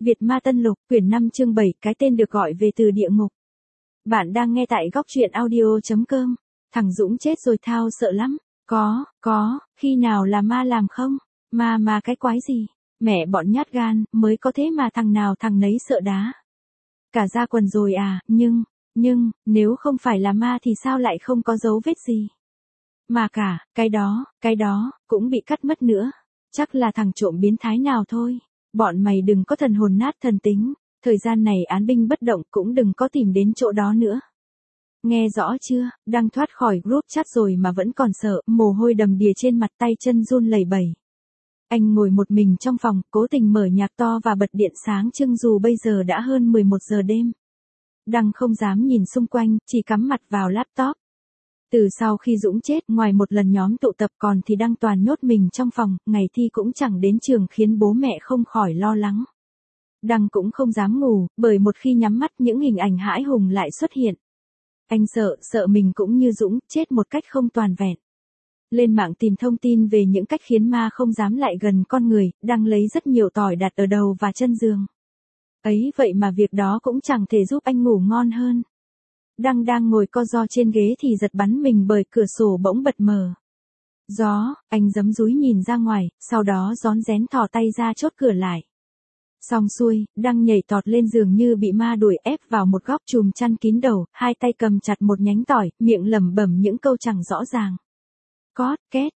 Việt Ma Tân Lục, quyển 5 chương 7, cái tên được gọi về từ địa ngục. Bạn đang nghe tại góc truyện audio.com. Thằng Dũng chết rồi thao sợ lắm. Có, khi nào là ma làm không? Ma cái quái gì? Mẹ bọn nhát gan, mới có thế mà thằng nào thằng nấy sợ đá. Cả ra quần rồi à, nhưng, nếu không phải là ma thì sao lại không có dấu vết gì? Mà cả, cái đó, cũng bị cắt mất nữa. Chắc là thằng trộm biến thái nào thôi. Bọn mày đừng có thần hồn nát thần tính, thời gian này án binh bất động cũng đừng có tìm đến chỗ đó nữa. Nghe rõ chưa, đang thoát khỏi group chat rồi mà vẫn còn sợ, mồ hôi đầm đìa trên mặt tay chân run lẩy bẩy. Anh ngồi một mình trong phòng, cố tình mở nhạc to và bật điện sáng trưng dù bây giờ đã hơn 11 giờ đêm. Đăng không dám nhìn xung quanh, chỉ cắm mặt vào laptop. Từ sau khi Dũng chết, ngoài một lần nhóm tụ tập còn thì Đăng toàn nhốt mình trong phòng, ngày thi cũng chẳng đến trường khiến bố mẹ không khỏi lo lắng. Đăng cũng không dám ngủ, bởi một khi nhắm mắt những hình ảnh hãi hùng lại xuất hiện. Anh sợ mình cũng như Dũng, chết một cách không toàn vẹn. Lên mạng tìm thông tin về những cách khiến ma không dám lại gần con người, Đăng lấy rất nhiều tỏi đặt ở đầu và chân giường. Ấy vậy mà việc đó cũng chẳng thể giúp anh ngủ ngon hơn. Đăng đang ngồi co ro trên ghế thì giật bắn mình bởi cửa sổ bỗng bật mở. Gió, anh giấm dúi nhìn ra ngoài, sau đó rón rén thò tay ra chốt cửa lại. Xong xuôi, Đăng nhảy tọt lên giường như bị ma đuổi ép vào một góc chùm chăn kín đầu, hai tay cầm chặt một nhánh tỏi, miệng lẩm bẩm những câu chẳng rõ ràng. Cót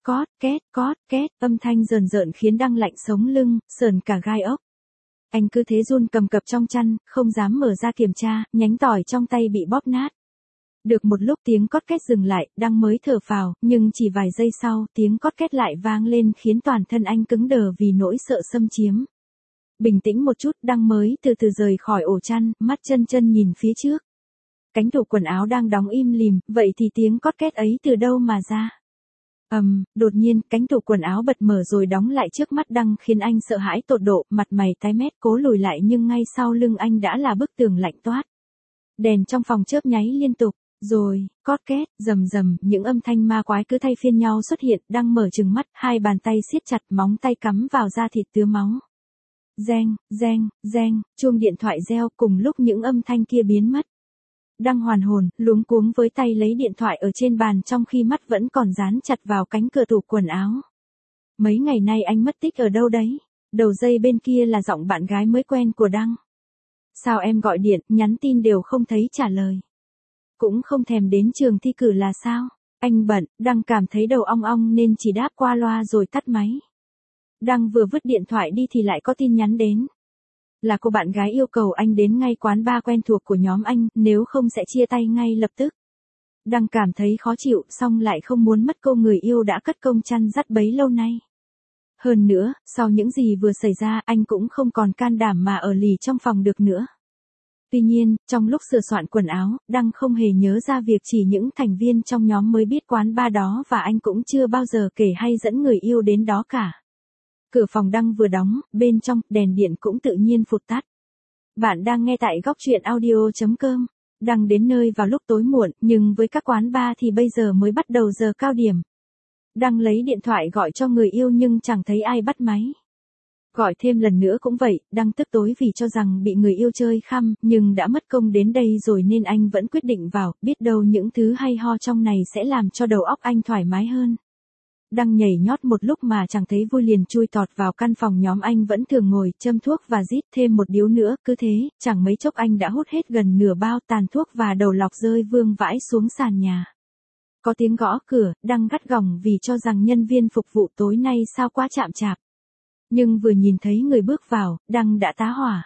két, âm thanh rờn rợn khiến Đăng lạnh sống lưng, sờn cả gai ốc. Anh cứ thế run cầm cập trong chăn, không dám mở ra kiểm tra, nhánh tỏi trong tay bị bóp nát. Được một lúc tiếng cót két dừng lại, Đăng mới thở phào, nhưng chỉ vài giây sau, tiếng cót két lại vang lên khiến toàn thân anh cứng đờ vì nỗi sợ xâm chiếm. Bình tĩnh một chút, Đăng mới từ từ rời khỏi ổ chăn, mắt chân nhìn phía trước. Cánh tủ quần áo đang đóng im lìm, vậy thì tiếng cót két ấy từ đâu mà ra? Đột nhiên, cánh tủ quần áo bật mở rồi đóng lại trước mắt Đăng khiến anh sợ hãi tột độ, mặt mày tái mét cố lùi lại nhưng ngay sau lưng anh đã là bức tường lạnh toát. Đèn trong phòng chớp nháy liên tục, rồi, cót két, rầm, những âm thanh ma quái cứ thay phiên nhau xuất hiện, Đăng mở trừng mắt, hai bàn tay siết chặt, móng tay cắm vào da thịt tứa máu. Reng, chuông điện thoại reo cùng lúc những âm thanh kia biến mất. Đăng hoàn hồn, luống cuống với tay lấy điện thoại ở trên bàn trong khi mắt vẫn còn dán chặt vào cánh cửa tủ quần áo. Mấy ngày nay anh mất tích ở đâu đấy? Đầu dây bên kia là giọng bạn gái mới quen của Đăng. Sao em gọi điện, nhắn tin đều không thấy trả lời? Cũng không thèm đến trường thi cử là sao? Anh bận, Đăng cảm thấy đầu ong ong nên chỉ đáp qua loa rồi tắt máy. Đăng vừa vứt điện thoại đi thì lại có tin nhắn đến. Là cô bạn gái yêu cầu anh đến ngay quán bar quen thuộc của nhóm anh, nếu không sẽ chia tay ngay lập tức. Đăng cảm thấy khó chịu, song lại không muốn mất cô người yêu đã cất công chăn dắt bấy lâu nay. Hơn nữa, sau những gì vừa xảy ra, anh cũng không còn can đảm mà ở lì trong phòng được nữa. Tuy nhiên, trong lúc sửa soạn quần áo, Đăng không hề nhớ ra việc chỉ những thành viên trong nhóm mới biết quán bar đó và anh cũng chưa bao giờ kể hay dẫn người yêu đến đó cả. Cửa phòng Đăng vừa đóng, bên trong, đèn điện cũng tự nhiên phụt tắt. Bạn đang nghe tại góc truyện audio.com. Đăng đến nơi vào lúc tối muộn, nhưng với các quán bar thì bây giờ mới bắt đầu giờ cao điểm. Đăng lấy điện thoại gọi cho người yêu nhưng chẳng thấy ai bắt máy. Gọi thêm lần nữa cũng vậy, Đăng tức tối vì cho rằng bị người yêu chơi khăm, nhưng đã mất công đến đây rồi nên anh vẫn quyết định vào, biết đâu những thứ hay ho trong này sẽ làm cho đầu óc anh thoải mái hơn. Đăng nhảy nhót một lúc mà chẳng thấy vui liền chui tọt vào căn phòng nhóm anh vẫn thường ngồi, châm thuốc và rít thêm một điếu nữa, cứ thế, chẳng mấy chốc anh đã hút hết gần nửa bao tàn thuốc và đầu lọc rơi vương vãi xuống sàn nhà. Có tiếng gõ cửa, Đăng gắt gỏng vì cho rằng nhân viên phục vụ tối nay sao quá chạm chạp. Nhưng vừa nhìn thấy người bước vào, Đăng đã tá hỏa.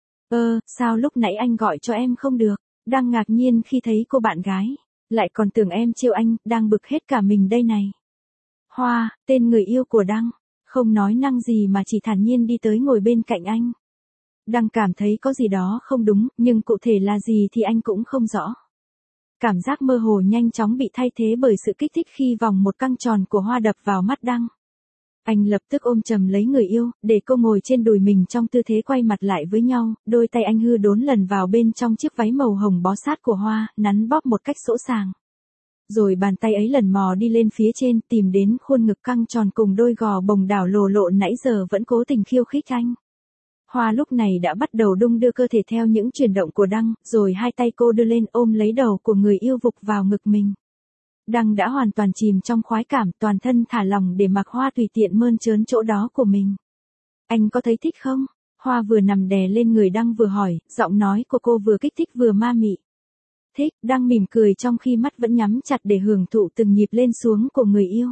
Sao lúc nãy anh gọi cho em không được? Đăng ngạc nhiên khi thấy cô bạn gái, lại còn tưởng em trêu anh, đang bực hết cả mình đây này. Hoa, tên người yêu của Đăng, không nói năng gì mà chỉ thản nhiên đi tới ngồi bên cạnh anh. Đăng cảm thấy có gì đó không đúng, nhưng cụ thể là gì thì anh cũng không rõ. Cảm giác mơ hồ nhanh chóng bị thay thế bởi sự kích thích khi vòng một căng tròn của Hoa đập vào mắt Đăng. Anh lập tức ôm chầm lấy người yêu, để cô ngồi trên đùi mình trong tư thế quay mặt lại với nhau, đôi tay anh hư đốn lần vào bên trong chiếc váy màu hồng bó sát của Hoa, nắn bóp một cách sỗ sàng. Rồi bàn tay ấy lần mò đi lên phía trên, tìm đến khuôn ngực căng tròn cùng đôi gò bồng đảo lồ lộ nãy giờ vẫn cố tình khiêu khích anh. Hoa lúc này đã bắt đầu đung đưa cơ thể theo những chuyển động của Đăng, rồi hai tay cô đưa lên ôm lấy đầu của người yêu vục vào ngực mình. Đăng đã hoàn toàn chìm trong khoái cảm, toàn thân thả lỏng để mặc Hoa tùy tiện mơn trớn chỗ đó của mình. Anh có thấy thích không? Hoa vừa nằm đè lên người Đăng vừa hỏi, giọng nói của cô vừa kích thích vừa ma mị. Thích, Đăng mỉm cười trong khi mắt vẫn nhắm chặt để hưởng thụ từng nhịp lên xuống của người yêu.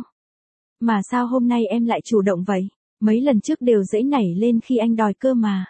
Mà sao hôm nay em lại chủ động vậy? Mấy lần trước đều dãy nảy lên khi anh đòi cơ mà.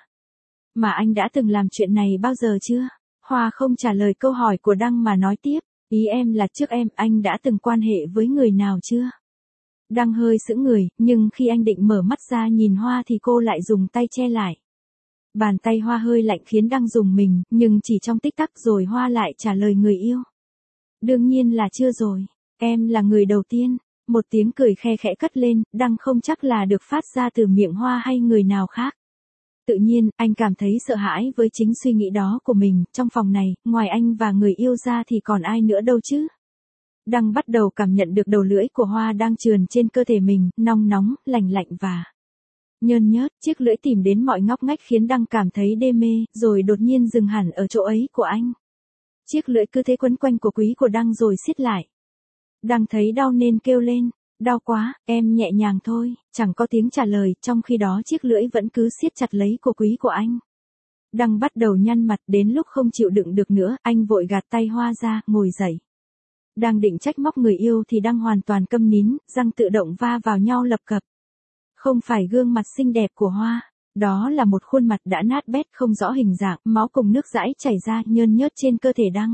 Mà anh đã từng làm chuyện này bao giờ chưa? Hoa không trả lời câu hỏi của Đăng mà nói tiếp, ý em là trước anh đã từng quan hệ với người nào chưa? Đăng hơi sững người, nhưng khi anh định mở mắt ra nhìn Hoa thì cô lại dùng tay che lại. Bàn tay Hoa hơi lạnh khiến Đăng rùng mình, nhưng chỉ trong tích tắc rồi Hoa lại trả lời người yêu. Đương nhiên là chưa rồi, em là người đầu tiên. Một tiếng cười khe khẽ cất lên, Đăng không chắc là được phát ra từ miệng Hoa hay người nào khác. Tự nhiên, anh cảm thấy sợ hãi với chính suy nghĩ đó của mình, trong phòng này, ngoài anh và người yêu ra thì còn ai nữa đâu chứ. Đăng bắt đầu cảm nhận được đầu lưỡi của Hoa đang trườn trên cơ thể mình, nóng nóng, lạnh lạnh và nhơn nhớt, chiếc lưỡi tìm đến mọi ngóc ngách khiến Đăng cảm thấy đê mê, rồi đột nhiên dừng hẳn ở chỗ ấy của anh. Chiếc lưỡi cứ thế quấn quanh cổ quý của Đăng rồi siết lại. Đăng thấy đau nên kêu lên, đau quá, em nhẹ nhàng thôi, chẳng có tiếng trả lời, trong khi đó chiếc lưỡi vẫn cứ siết chặt lấy cổ quý của anh. Đăng bắt đầu nhăn mặt, đến lúc không chịu đựng được nữa, anh vội gạt tay Hoa ra, ngồi dậy. Đang định trách móc người yêu thì Đăng hoàn toàn câm nín, răng tự động va vào nhau lập cập. Không phải gương mặt xinh đẹp của Hoa, đó là một khuôn mặt đã nát bét không rõ hình dạng, máu cùng nước dãi chảy ra nhơn nhớt trên cơ thể Đăng.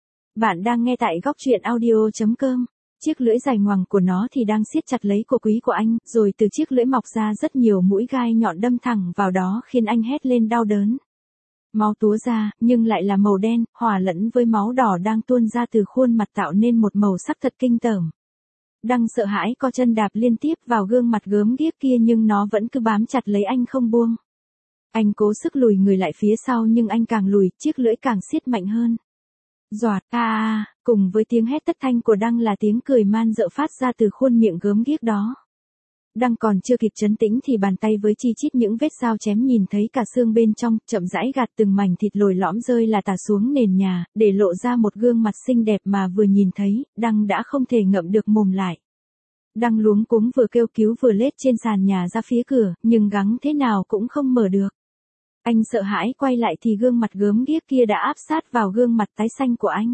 Bạn đang nghe tại góc truyện audio.com. Chiếc lưỡi dài ngoằng của nó thì đang siết chặt lấy cổ quý của anh, rồi từ chiếc lưỡi mọc ra rất nhiều mũi gai nhọn đâm thẳng vào đó khiến anh hét lên đau đớn. Máu túa ra, nhưng lại là màu đen, hòa lẫn với máu đỏ đang tuôn ra từ khuôn mặt tạo nên một màu sắc thật kinh tởm. Đăng sợ hãi co chân đạp liên tiếp vào gương mặt gớm ghiếc kia nhưng nó vẫn cứ bám chặt lấy anh không buông. Anh cố sức lùi người lại phía sau nhưng anh càng lùi, chiếc lưỡi càng siết mạnh hơn. Doạt, cùng với tiếng hét thất thanh của Đăng là tiếng cười man dợ phát ra từ khuôn miệng gớm ghiếc đó. Đăng còn chưa kịp trấn tĩnh thì bàn tay với chi chít những vết dao chém nhìn thấy cả xương bên trong, chậm rãi gạt từng mảnh thịt lồi lõm rơi là tả xuống nền nhà, để lộ ra một gương mặt xinh đẹp mà vừa nhìn thấy, Đăng đã không thể ngậm được mồm lại. Đăng luống cuống vừa kêu cứu vừa lết trên sàn nhà ra phía cửa, nhưng gắng thế nào cũng không mở được. Anh sợ hãi quay lại thì gương mặt gớm ghiếc kia đã áp sát vào gương mặt tái xanh của anh.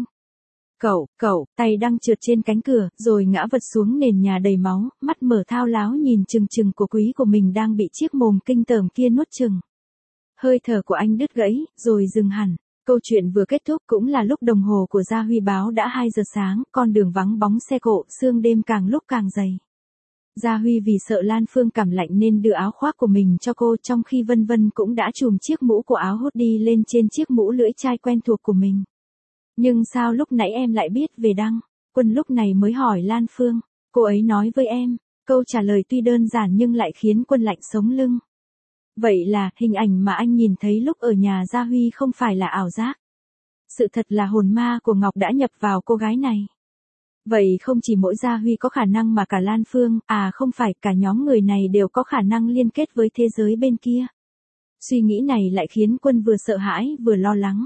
Cậu, tay Đăng trượt trên cánh cửa, rồi ngã vật xuống nền nhà đầy máu, mắt mở thao láo nhìn chừng chừng của quý của mình đang bị chiếc mồm kinh tởm kia nuốt chừng. Hơi thở của anh đứt gãy, rồi dừng hẳn. Câu chuyện vừa kết thúc cũng là lúc đồng hồ của Gia Huy báo đã 2 giờ sáng, con đường vắng bóng xe cộ, sương đêm càng lúc càng dày. Gia Huy vì sợ Lan Phương cảm lạnh nên đưa áo khoác của mình cho cô, trong khi Vân Vân cũng đã chùm chiếc mũ của áo hoodie lên trên chiếc mũ lưỡi chai quen thuộc của mình. Nhưng sao lúc nãy em lại biết về Đăng? Quân lúc này mới hỏi Lan Phương. Cô ấy nói với em. Câu trả lời tuy đơn giản nhưng lại khiến Quân lạnh sống lưng. Vậy là, hình ảnh mà anh nhìn thấy lúc ở nhà Gia Huy không phải là ảo giác. Sự thật là hồn ma của Ngọc đã nhập vào cô gái này. Vậy không chỉ mỗi Gia Huy có khả năng mà cả Lan Phương, không phải, cả nhóm người này đều có khả năng liên kết với thế giới bên kia. Suy nghĩ này lại khiến Quân vừa sợ hãi vừa lo lắng.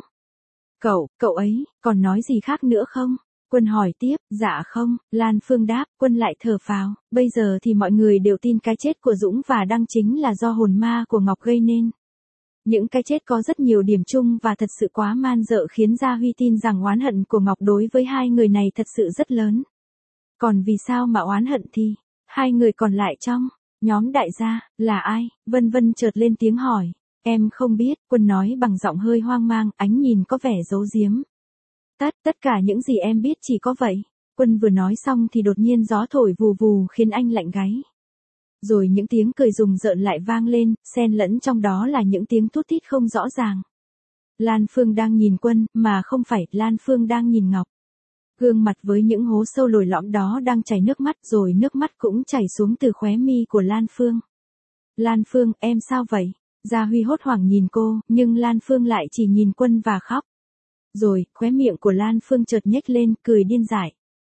Cậu ấy, còn nói gì khác nữa không? Quân hỏi tiếp, dạ không, Lan Phương đáp, Quân lại thở phào, bây giờ thì mọi người đều tin cái chết của Dũng và Đăng chính là do hồn ma của Ngọc gây nên. Những cái chết có rất nhiều điểm chung và thật sự quá man dợ khiến Gia Huy tin rằng oán hận của Ngọc đối với hai người này thật sự rất lớn. Còn vì sao mà oán hận thì, hai người còn lại trong nhóm đại gia, là ai? Vân Vân chợt lên tiếng hỏi. Em không biết, Quân nói bằng giọng hơi hoang mang, ánh nhìn có vẻ giấu giếm. Tất cả những gì em biết chỉ có vậy. Quân vừa nói xong thì đột nhiên gió thổi vù vù khiến anh lạnh gáy. Rồi những tiếng cười rùng rợn lại vang lên, xen lẫn trong đó là những tiếng thút thít không rõ ràng. Lan Phương đang nhìn Quân, mà không phải, Lan Phương đang nhìn Ngọc. Gương mặt với những hố sâu lồi lõm đó đang chảy nước mắt, rồi nước mắt cũng chảy xuống từ khóe mi của Lan Phương. Lan Phương, em sao vậy? Gia Huy hốt hoảng nhìn cô, nhưng Lan Phương lại chỉ nhìn Quân và khóc. Rồi, khóe miệng của Lan Phương chợt nhếch lên, cười điên dại.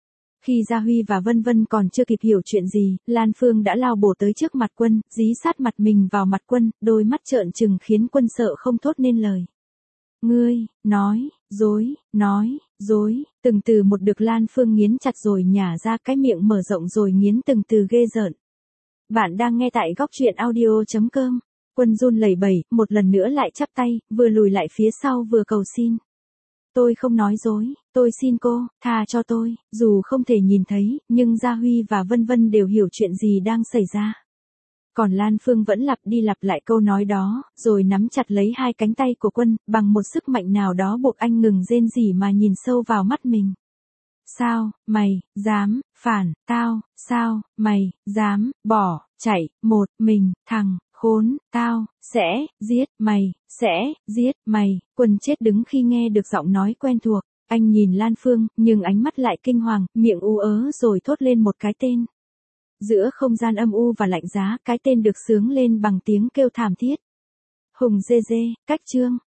Khi Gia Huy và Vân Vân còn chưa kịp hiểu chuyện gì, Lan Phương đã lao bổ tới trước mặt Quân, dí sát mặt mình vào mặt Quân, đôi mắt trợn trừng khiến Quân sợ không thốt nên lời. Ngươi, nói dối, từng từ một được Lan Phương nghiến chặt rồi nhả ra, cái miệng mở rộng rồi nghiến từng từ ghê rợn. Bạn đang nghe tại góc truyện audio.com. Quân run lẩy bẩy, một lần nữa lại chắp tay, vừa lùi lại phía sau vừa cầu xin. Tôi không nói dối, tôi xin cô, tha cho tôi. Dù không thể nhìn thấy, nhưng Gia Huy và Vân Vân đều hiểu chuyện gì đang xảy ra. Còn Lan Phương vẫn lặp đi lặp lại câu nói đó, rồi nắm chặt lấy hai cánh tay của Quân, bằng một sức mạnh nào đó buộc anh ngừng rên rỉ mà nhìn sâu vào mắt mình. Sao, mày, dám, phản, tao, sao, mày, dám, bỏ, chạy, một mình, thằng, khốn, tao, sẽ, giết, mày, Quân chết đứng khi nghe được giọng nói quen thuộc, anh nhìn Lan Phương, nhưng ánh mắt lại kinh hoàng, miệng ú ớ rồi thốt lên một cái tên. Giữa không gian âm u và lạnh giá, cái tên được xướng lên bằng tiếng kêu thảm thiết. Hùng dê dê, cách chương.